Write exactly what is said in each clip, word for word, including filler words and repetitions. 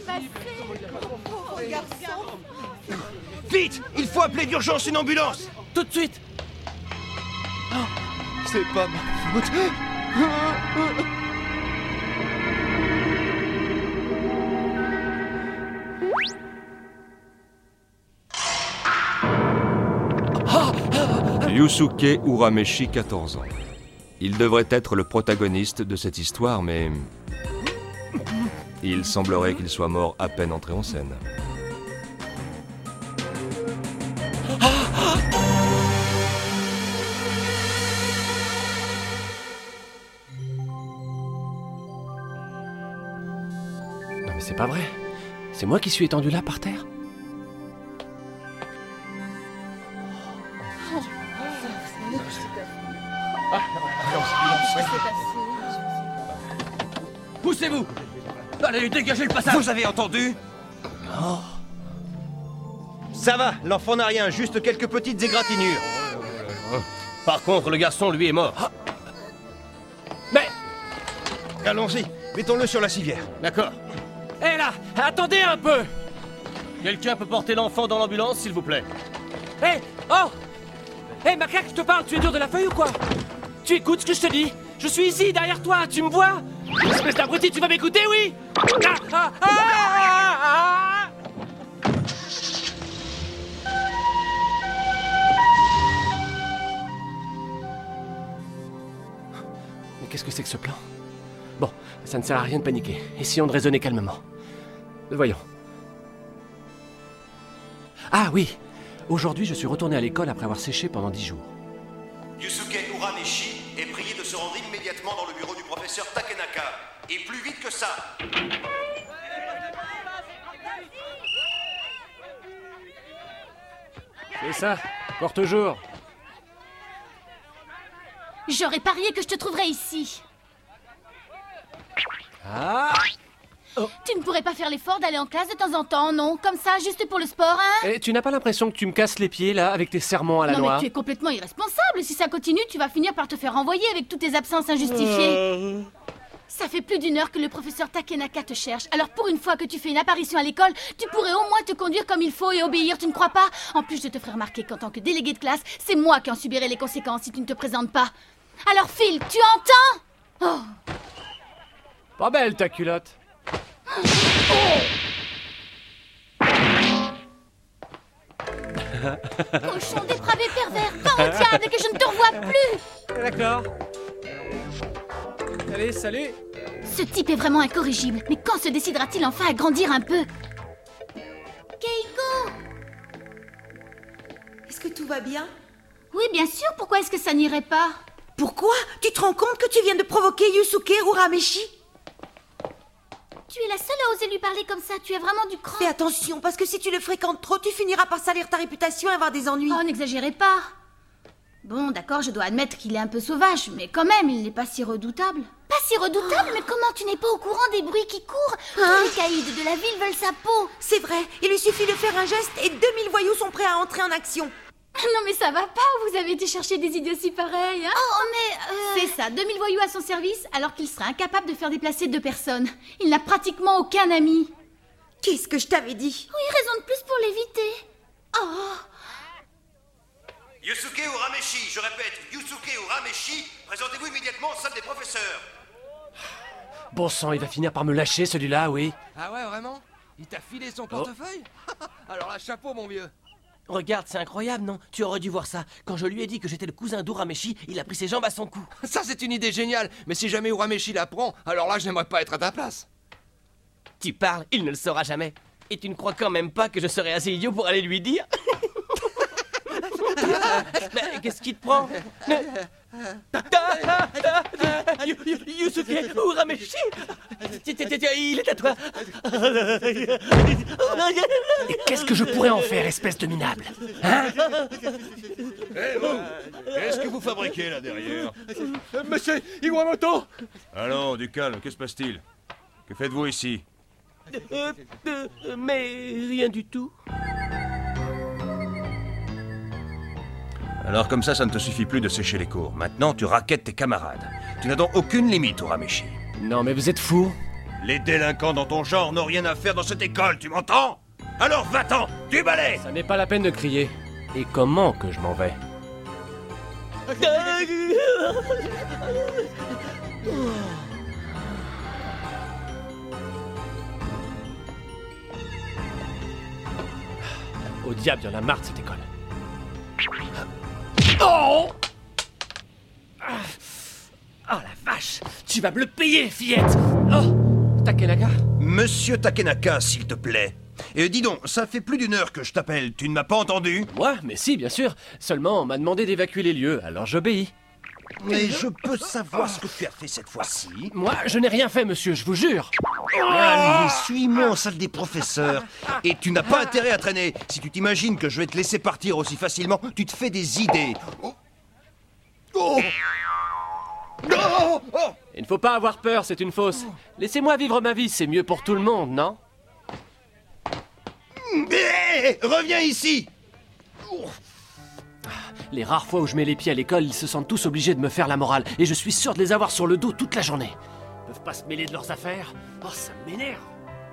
Pauvre garçon. Vite! Il faut appeler d'urgence une ambulance! Tout de suite! Oh, c'est pas ma faute. Yusuke Urameshi, quatorze ans. Il devrait être le protagoniste de cette histoire, mais... il semblerait qu'il soit mort à peine entré en scène. Non mais c'est pas vrai. C'est moi qui suis étendu là par terre. Poussez-vous! Allez, dégagez le passage! Vous avez entendu? Oh. Ça va, l'enfant n'a rien, juste quelques petites égratignures. Par contre, le garçon, lui, est mort. Mais... Allons-y, mettons-le sur la civière. D'accord. Hé là, attendez un peu! Quelqu'un peut porter l'enfant dans l'ambulance, s'il vous plaît? Hé, oh! Hé, macaque, je te parle, tu es dur de la feuille ou quoi? Tu écoutes ce que je te dis? Je suis ici, derrière toi, tu me vois? Espèce d'abruti, tu vas m'écouter, oui? Ah, ah, ah, ah, ah. Mais qu'est-ce que c'est que ce plan? Bon, ça ne sert à rien de paniquer. Essayons de raisonner calmement. Voyons. Ah oui! Aujourd'hui, je suis retourné à l'école après avoir séché pendant dix jours. Yusuke Urameshi est prié de se rendre immédiatement dans le bureau du professeur Takenaka. Et plus vite que ça. C'est ça, pour toujours. J'aurais parié que je te trouverais ici. Ah! Tu ne pourrais pas faire l'effort d'aller en classe de temps en temps, non? Comme ça, juste pour le sport, hein? Et tu n'as pas l'impression que tu me casses les pieds, là, avec tes sermons à la non, noix? mais tu es complètement irresponsable. Si ça continue, tu vas finir par te faire renvoyer avec toutes tes absences injustifiées. Euh... Ça fait plus d'une heure que le professeur Takenaka te cherche. Alors pour une fois que tu fais une apparition à l'école, tu pourrais au moins te conduire comme il faut et obéir, tu ne crois pas? En plus, je te ferai remarquer qu'en tant que délégué de classe, c'est moi qui en subirai les conséquences si tu ne te présentes pas. Alors Phil, tu entends? Oh. Pas belle ta culotte. Cochon dépravé pervers, va au diable que je ne te revois plus! D'accord. Allez, salut! Ce type est vraiment incorrigible, mais quand se décidera-t-il enfin à grandir un peu? Keiko! Est-ce que tout va bien? Oui, bien sûr, pourquoi est-ce que ça n'irait pas? Pourquoi? Tu te rends compte que tu viens de provoquer Yusuke Urameshi? Tu es la seule à oser lui parler comme ça, tu as vraiment du cran. Fais attention, parce que si tu le fréquentes trop, tu finiras par salir ta réputation et avoir des ennuis. Oh, n'exagérez pas. Bon, d'accord, je dois admettre qu'il est un peu sauvage, mais quand même, il n'est pas si redoutable. Pas si redoutable? Oh. Mais comment tu n'es pas au courant des bruits qui courent? Hein? Tous les caïds de la ville veulent sa peau. C'est vrai, il lui suffit de faire un geste et deux mille voyous sont prêts à entrer en action. Non mais ça va pas, vous avez été chercher des idioties pareilles, hein? Oh, mais... Euh... C'est ça, deux mille voyous à son service, alors qu'il serait incapable de faire déplacer deux personnes. Il n'a pratiquement aucun ami. Qu'est-ce que je t'avais dit? Oui, raison de plus pour l'éviter. Oh. Yusuke Urameshi, je répète, Yusuke Urameshi, présentez-vous immédiatement en salle des professeurs. Bon sang, il va finir par me lâcher celui-là, oui. Ah ouais, vraiment? Il t'a filé son portefeuille? Oh. Alors là, chapeau mon vieux. Regarde, c'est incroyable, non? Tu aurais dû voir ça. Quand je lui ai dit que j'étais le cousin d'Urameshi, il a pris ses jambes à son cou. Ça, c'est une idée géniale. Mais si jamais Urameshi l'apprend, alors là, je n'aimerais pas être à ta place. Tu parles, il ne le saura jamais. Et tu ne crois quand même pas que je serais assez idiot pour aller lui dire? Mais qu'est-ce qui te prend? Yusuke Urameshi, il est à toi. Qu'est-ce que je pourrais en faire, espèce de minable? Hein? Eh vous, qu'est-ce que vous fabriquez là derrière? Monsieur Iwamoto! Allons, du calme, que se passe-t-il? Que faites-vous ici? euh, euh, Mais rien du tout. Alors comme ça, ça ne te suffit plus de sécher les cours. Maintenant, tu raquettes tes camarades. Tu n'as donc aucune limite, Urameshi. Non, mais vous êtes fous. Les délinquants dans ton genre n'ont rien à faire dans cette école, tu m'entends? Alors va-t'en, du balai! Ça n'est pas la peine de crier. Et comment que je m'en vais? Au diable, il y en a marre de cette école. Oh! Oh la vache! Tu vas me le payer, fillette! Oh! Takenaka? Monsieur Takenaka, s'il te plaît. Et dis donc, ça fait plus d'une heure que je t'appelle, tu ne m'as pas entendu? Moi? Mais si, bien sûr. Seulement, on m'a demandé d'évacuer les lieux, alors j'obéis. Mais je peux savoir ce que tu as fait cette fois-ci? Moi, je n'ai rien fait, monsieur, je vous jure. Allez, suis-moi en salle des professeurs. Et tu n'as pas intérêt à traîner. Si tu t'imagines que je vais te laisser partir aussi facilement, tu te fais des idées. Oh! Oh! Oh! Oh! Il ne faut pas avoir peur, c'est une fausse. Laissez-moi vivre ma vie, c'est mieux pour tout le monde, non? Hé! Reviens ici! Les rares fois où je mets les pieds à l'école, ils se sentent tous obligés de me faire la morale. Et je suis sûr de les avoir sur le dos toute la journée. Ils peuvent pas se mêler de leurs affaires. Oh, ça m'énerve.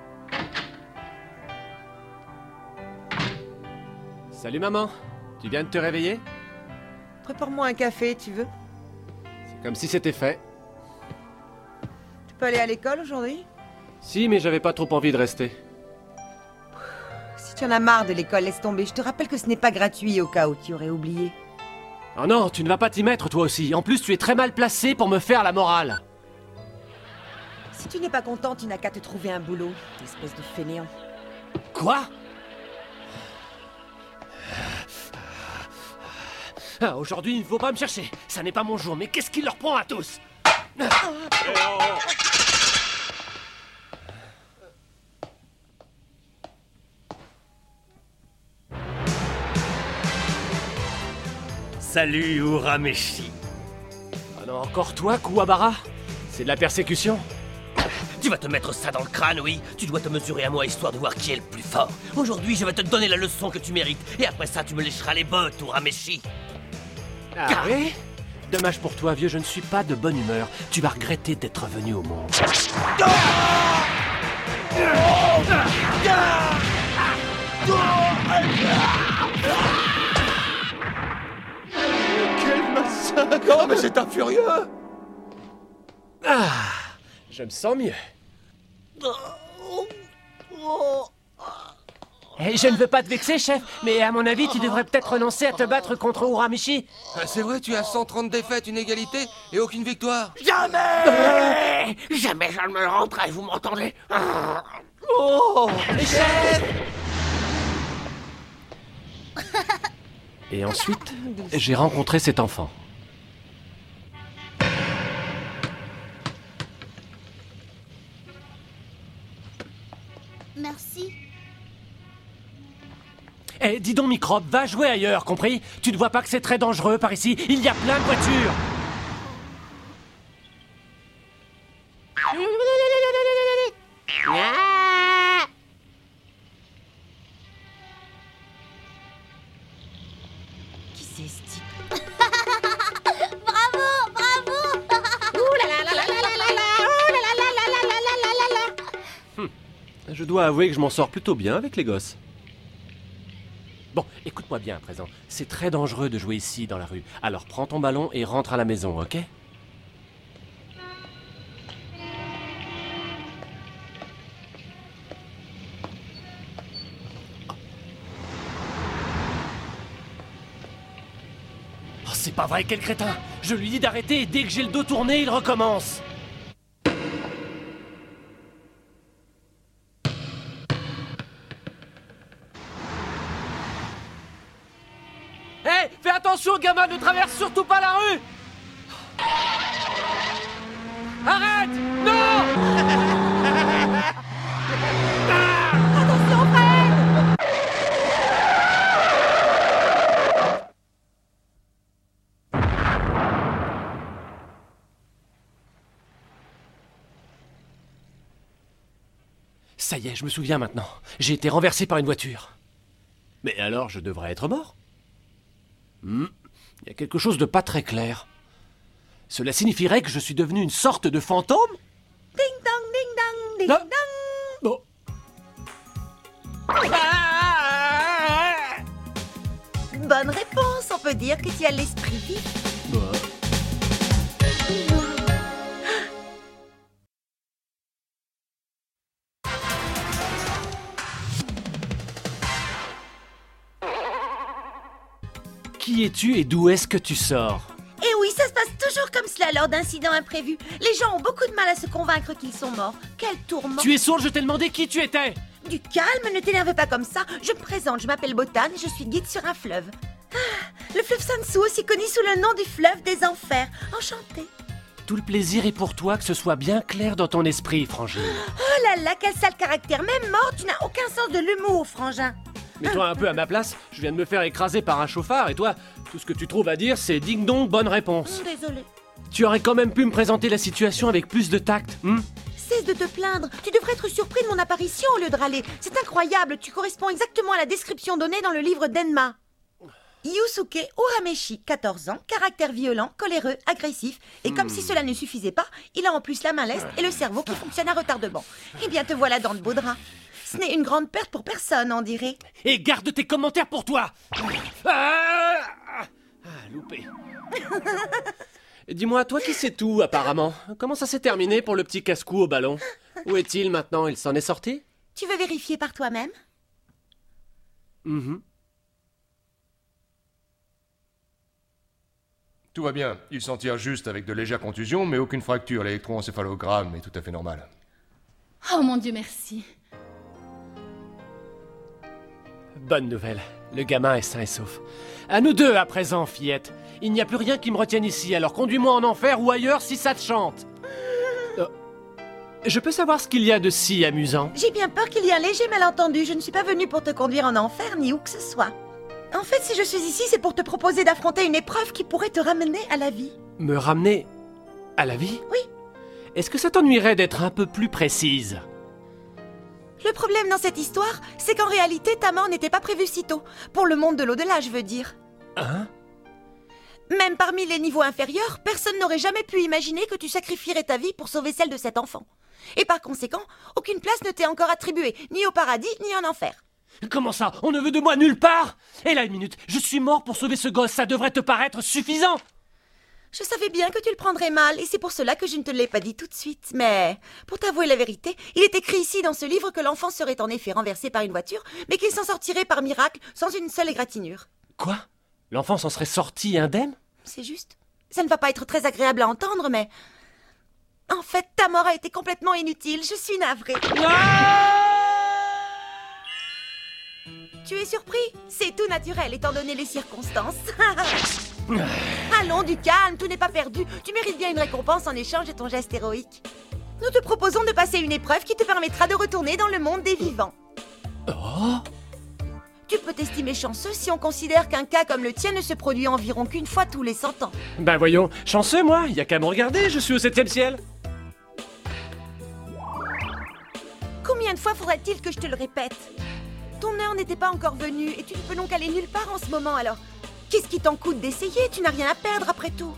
Salut maman, tu viens de te réveiller? Prépare-moi un café, tu veux? C'est comme si c'était fait. Tu peux aller à l'école aujourd'hui? Si, mais j'avais pas trop envie de rester. Si tu en as marre de l'école, laisse tomber. Je te rappelle que ce n'est pas gratuit au cas où tu aurais oublié. Oh non, tu ne vas pas t'y mettre toi aussi. En plus, tu es très mal placé pour me faire la morale. Si tu n'es pas content, tu n'as qu'à te trouver un boulot, espèce de fainéant. Quoi? Ah, aujourd'hui, il ne faut pas me chercher. Ça n'est pas mon jour, mais qu'est-ce qui leur prend à tous? Salut, Urameshi. Ah non, encore toi, Kuwabara? C'est de la persécution? Tu vas te mettre ça dans le crâne, oui? Tu dois te mesurer à moi histoire de voir qui est le plus fort. Aujourd'hui, je vais te donner la leçon que tu mérites. Et après ça, tu me lécheras les bottes, Urameshi. Ah oui? Dommage pour toi, vieux, je ne suis pas de bonne humeur. Tu vas regretter d'être venu au monde. Quel massacre! Oh, mais c'est un furieux! Ah, je me sens mieux. Eh, je ne veux pas te vexer, chef, mais à mon avis, tu devrais peut-être renoncer à te battre contre Urameshi. Ah, c'est vrai, tu as cent trente défaites, une égalité et aucune victoire. Jamais Jamais je ne me rendrai, vous m'entendez? Oh, chef! Et ensuite, j'ai rencontré cet enfant. Merci. Eh, dis donc, microbe, va jouer ailleurs, compris? Tu ne vois pas que c'est très dangereux par ici? Il y a plein de voitures! Qui c'est ce type? Bravo, bravo. Je dois avouer que je m'en sors plutôt bien avec les gosses. Bon, écoute-moi bien à présent. C'est très dangereux de jouer ici, dans la rue. Alors prends ton ballon et rentre à la maison, ok? Oh, c'est pas vrai, quel crétin! Je lui dis d'arrêter et dès que j'ai le dos tourné, il recommence! Hé, fais attention, gamin, ne traverse surtout pas la rue! Arrête! Non! Attention, Fred! Ça y est, je me souviens maintenant. J'ai été renversé par une voiture. Mais alors, je devrais être mort? Hmm, il y a quelque chose de pas très clair. Cela signifierait que je suis devenu une sorte de fantôme? Ding dong, ding dong, Non. ding dong. Bon. Bonne réponse, on peut dire que tu as l'esprit vif. Bon. Qui es-tu et d'où est-ce que tu sors? Et oui, ça se passe toujours comme cela lors d'incidents imprévus. Les gens ont beaucoup de mal à se convaincre qu'ils sont morts. Quel tourment! Tu es sourde, je t'ai demandé qui tu étais! Du calme, ne t'énerve pas comme ça. Je me présente, je m'appelle Botane et je suis guide sur un fleuve. Ah, le fleuve Sansu, aussi connu sous le nom du fleuve des enfers. Enchantée. Tout le plaisir est pour toi, que ce soit bien clair dans ton esprit, Frangine. Oh là là, quel sale caractère. Même mort, tu n'as aucun sens de l'humour, frangin. Mets-toi un peu à ma place, je viens de me faire écraser par un chauffard et toi, tout ce que tu trouves à dire, c'est ding dong, bonne réponse. Désolée. Tu aurais quand même pu me présenter la situation avec plus de tact, hein? Cesse de te plaindre. Tu devrais être surpris de mon apparition au lieu de râler. C'est incroyable, tu corresponds exactement à la description donnée dans le livre d'Enma. Yusuke Urameshi, quatorze ans, caractère violent, coléreux, agressif. Et comme si cela ne suffisait pas, il a en plus la main leste et le cerveau qui fonctionne à retardement. Eh bien, te voilà dans de beaux draps. Ce n'est une grande perte pour personne, on dirait. Et garde tes commentaires pour toi. Ah, ah, loupé. Dis-moi, toi qui sais tout, apparemment, comment ça s'est terminé pour le petit casse-cou au ballon? Où est-il maintenant? Il s'en est sorti? Tu veux vérifier par toi-même? Mhm. Tout va bien. Il s'en tire juste avec de légères contusions, mais aucune fracture. L'électroencéphalogramme est tout à fait normal. Oh mon Dieu, merci. Bonne nouvelle, le gamin est sain et sauf. À nous deux à présent, fillette. Il n'y a plus rien qui me retienne ici, alors conduis-moi en enfer ou ailleurs si ça te chante. Euh, je peux savoir ce qu'il y a de si amusant? J'ai bien peur qu'il y ait un léger malentendu. Je ne suis pas venue pour te conduire en enfer, ni où que ce soit. En fait, si je suis ici, c'est pour te proposer d'affronter une épreuve qui pourrait te ramener à la vie. Me ramener à la vie? Oui. Est-ce que ça t'ennuierait d'être un peu plus précise? Le problème dans cette histoire, c'est qu'en réalité, ta mort n'était pas prévue si tôt. Pour le monde de l'au-delà, je veux dire. Hein? Même parmi les niveaux inférieurs, personne n'aurait jamais pu imaginer que tu sacrifierais ta vie pour sauver celle de cet enfant. Et par conséquent, aucune place ne t'est encore attribuée, ni au paradis, ni en enfer. Comment ça? On ne veut de moi nulle part? Et là, une minute, je suis mort pour sauver ce gosse, ça devrait te paraître suffisant? Je savais bien que tu le prendrais mal, et c'est pour cela que je ne te l'ai pas dit tout de suite. Mais, pour t'avouer la vérité, il est écrit ici dans ce livre que l'enfant serait en effet renversé par une voiture, mais qu'il s'en sortirait par miracle, sans une seule égratignure. Quoi? L'enfant s'en serait sorti indemne? C'est juste. Ça ne va pas être très agréable à entendre, mais... En fait, ta mort a été complètement inutile, je suis navrée. Ah! Tu es surpris? C'est tout naturel, étant donné les circonstances. Allons, du calme, tout n'est pas perdu. Tu mérites bien une récompense en échange de ton geste héroïque. Nous te proposons de passer une épreuve qui te permettra de retourner dans le monde des vivants. Oh! Tu peux t'estimer chanceux si on considère qu'un cas comme le tien ne se produit environ qu'une fois tous les cent ans. Ben voyons, chanceux moi, y a qu'à me regarder, je suis au septième ciel. Combien de fois faudrait-il que je te le répète? Ton heure n'était pas encore venue et tu ne peux donc aller nulle part en ce moment, alors... Qu'est-ce qui t'en coûte d'essayer? Tu n'as rien à perdre après tout.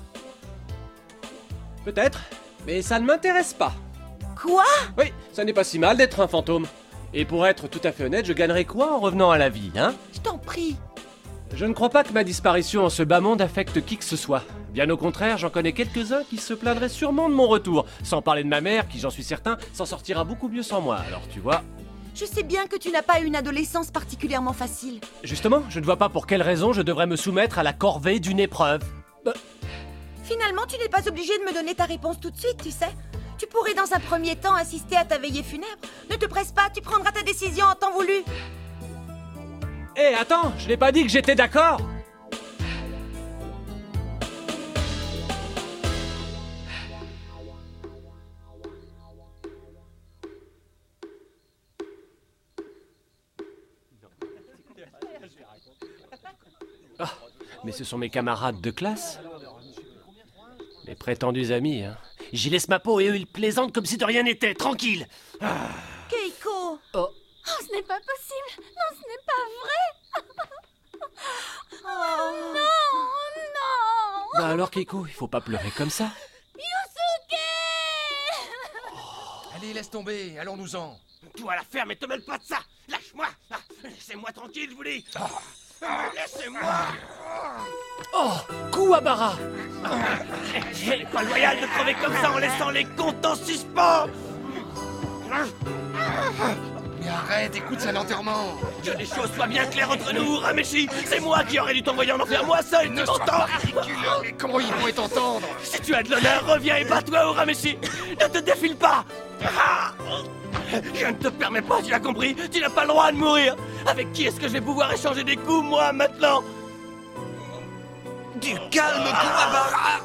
Peut-être, mais ça ne m'intéresse pas. Quoi? Oui, ça n'est pas si mal d'être un fantôme. Et pour être tout à fait honnête, je gagnerais quoi en revenant à la vie, hein? Je t'en prie. Je ne crois pas que ma disparition en ce bas monde affecte qui que ce soit. Bien au contraire, j'en connais quelques-uns qui se plaindraient sûrement de mon retour. Sans parler de ma mère, qui, j'en suis certain, s'en sortira beaucoup mieux sans moi. Alors tu vois... Je sais bien que tu n'as pas eu une adolescence particulièrement facile. Justement, je ne vois pas pour quelle raison je devrais me soumettre à la corvée d'une épreuve. Bah... Finalement, tu n'es pas obligé de me donner ta réponse tout de suite, tu sais. Tu pourrais dans un premier temps assister à ta veillée funèbre. Ne te presse pas, tu prendras ta décision en temps voulu. Hé, hey, attends, je n'ai pas dit que j'étais d'accord. Ah, mais ce sont mes camarades de classe. Mes prétendus amis, hein. J'y laisse ma peau et eux ils plaisantent comme si de rien n'était, tranquille. Ah. Keiko! Oh. Oh, ce n'est pas possible! Non, ce n'est pas vrai! Oh. Non, non! Bah alors Keiko, il faut pas pleurer comme ça. Yusuke! Oh. Allez, laisse tomber, allons-nous-en. Toi la ferme et te mêle pas de ça. Lâche-moi. Ah, laissez-moi tranquille, je vous dis. Ah, laissez-moi. Oh, Kuwabara. Ce n'est pas loyal de crever comme ça en laissant les comptes en suspens. Mais arrête, écoute, c'est un enterrement. Que les choses soient bien claires entre nous, Urameshi. C'est moi qui aurais dû t'envoyer en enfer, moi seul, tu Ne sois m'entends? pas ridicule, mais comment ils pourraient t'entendre? Si tu as de l'honneur, reviens et bats-toi, Urameshi. Ne te défile pas. Ah, je ne te permets pas, tu l'as compris? Tu n'as pas le droit de mourir. Avec qui est-ce que je vais pouvoir échanger des coups, moi, maintenant? Du calme, Kuwabara.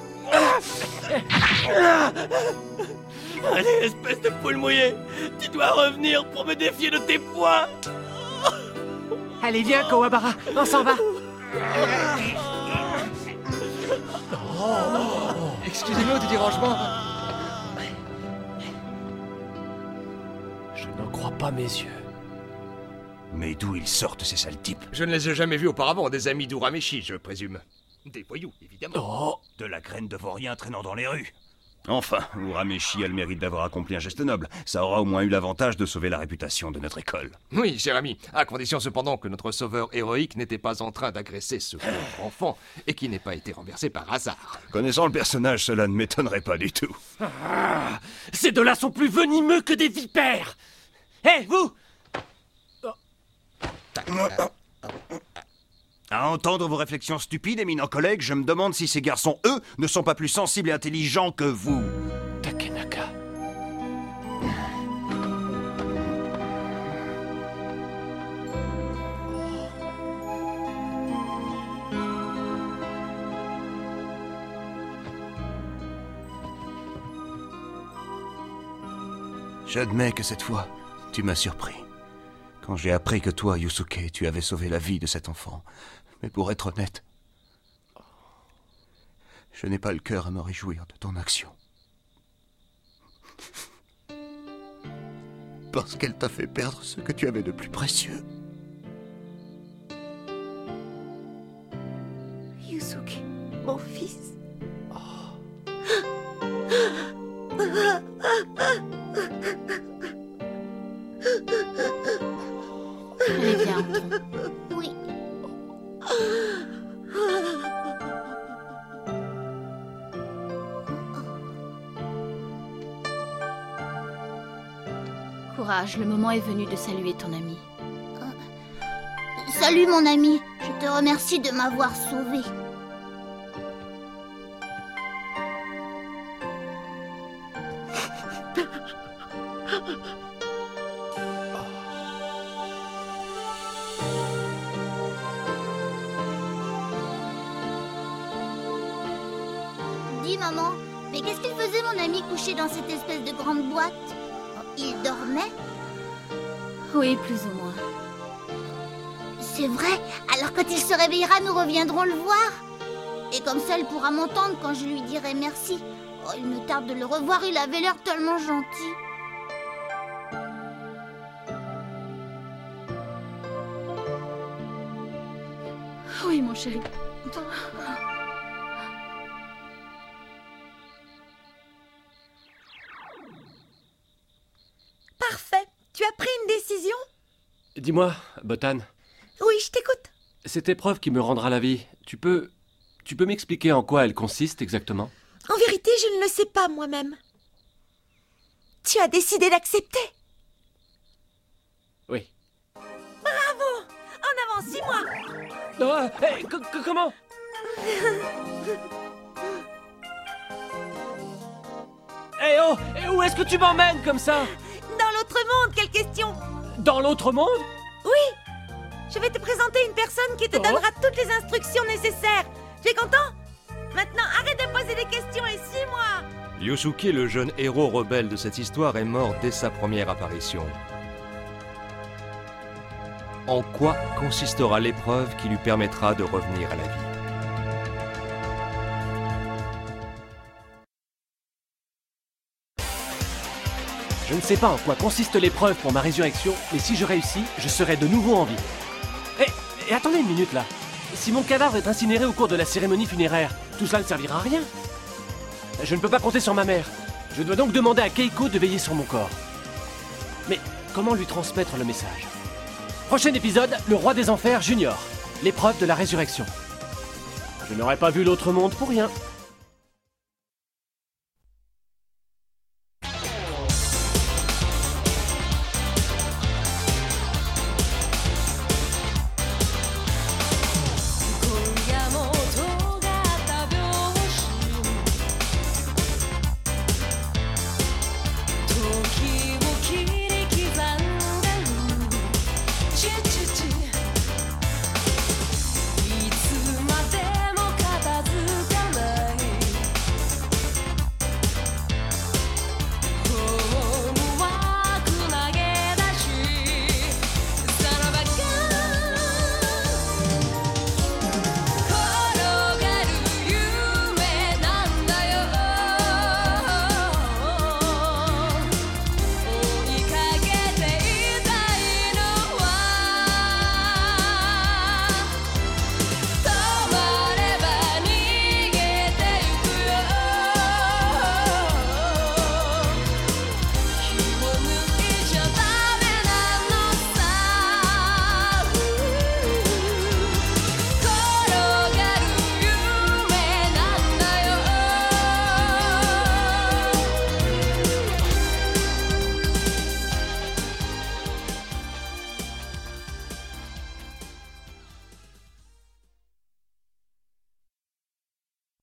Allez, espèce de poule mouillée. Tu dois revenir pour me défier de tes poings. Allez, viens, Kuwabara, on s'en va. Excusez-nous du dérangement. Je n'en crois pas mes yeux. Mais d'où ils sortent, ces sales types? Je ne les ai jamais vus auparavant, des amis d'Urameshi, je présume. Des voyous, évidemment. Oh, De la graine de vaurien traînant dans les rues. Enfin, Urameshi a le mérite d'avoir accompli un geste noble. Ça aura au moins eu l'avantage de sauver la réputation de notre école. Oui, cher ami, à condition cependant que notre sauveur héroïque n'était pas en train d'agresser ce pauvre enfant et qu'il n'ait pas été renversé par hasard. Connaissant le personnage, cela ne m'étonnerait pas du tout. ah, ces deux-là sont plus venimeux que des vipères. Hé, vous! À entendre vos réflexions stupides, éminents collègues, je me demande si ces garçons, eux, ne sont pas plus sensibles et intelligents que vous. Takenaka. J'admets que cette fois, tu m'as surpris. Quand j'ai appris que toi, Yusuke, tu avais sauvé la vie de cet enfant. Mais pour être honnête, je n'ai pas le cœur à me réjouir de ton action. Parce qu'elle t'a fait perdre ce que tu avais de plus précieux. Yusuke, mon fils. Allez, viens, entrons. Oui. Courage, le moment est venu de saluer ton ami. Salut mon ami, je te remercie de m'avoir sauvé. Dis maman, mais qu'est-ce qu'il faisait mon ami couché dans cette espèce de grande boîte? Il dormait? Oui, plus ou moins. C'est vrai, alors quand il se réveillera, nous reviendrons le voir. Et comme ça, il pourra m'entendre quand je lui dirai merci. Oh, il me tarde de le revoir, il avait l'air tellement gentil. Oui, mon chéri. Parfait. Tu as pris une décision? Dis-moi, Botan, Oui, je t'écoute. cette épreuve qui me rendra la vie, tu peux... Tu peux m'expliquer en quoi elle consiste exactement? En vérité, je ne le sais pas moi-même. Tu as décidé d'accepter? Oui. Bravo! En avant, suis-moi! Oh, hey, co- co- comment? Eh oh, eh, où est-ce que tu m'emmènes comme ça? Dans l'autre monde, quelle question! Dans l'autre monde? Oui! Je vais te présenter une personne qui te Oh. donnera toutes les instructions nécessaires. Tu es content? Maintenant, arrête de poser des questions et suis-moi! Yusuke, le jeune héros rebelle de cette histoire, est mort dès sa première apparition. En quoi consistera l'épreuve qui lui permettra de revenir à la vie? Je ne sais pas en quoi consiste l'épreuve pour ma résurrection, mais si je réussis, je serai de nouveau en vie. Et, et attendez une minute là. Si mon cadavre est incinéré au cours de la cérémonie funéraire, tout cela ne servira à rien. Je ne peux pas compter sur ma mère. Je dois donc demander à Keiko de veiller sur mon corps. Mais comment lui transmettre le message? Prochain épisode, le roi des enfers junior. L'épreuve de la résurrection. Je n'aurais pas vu l'autre monde pour rien.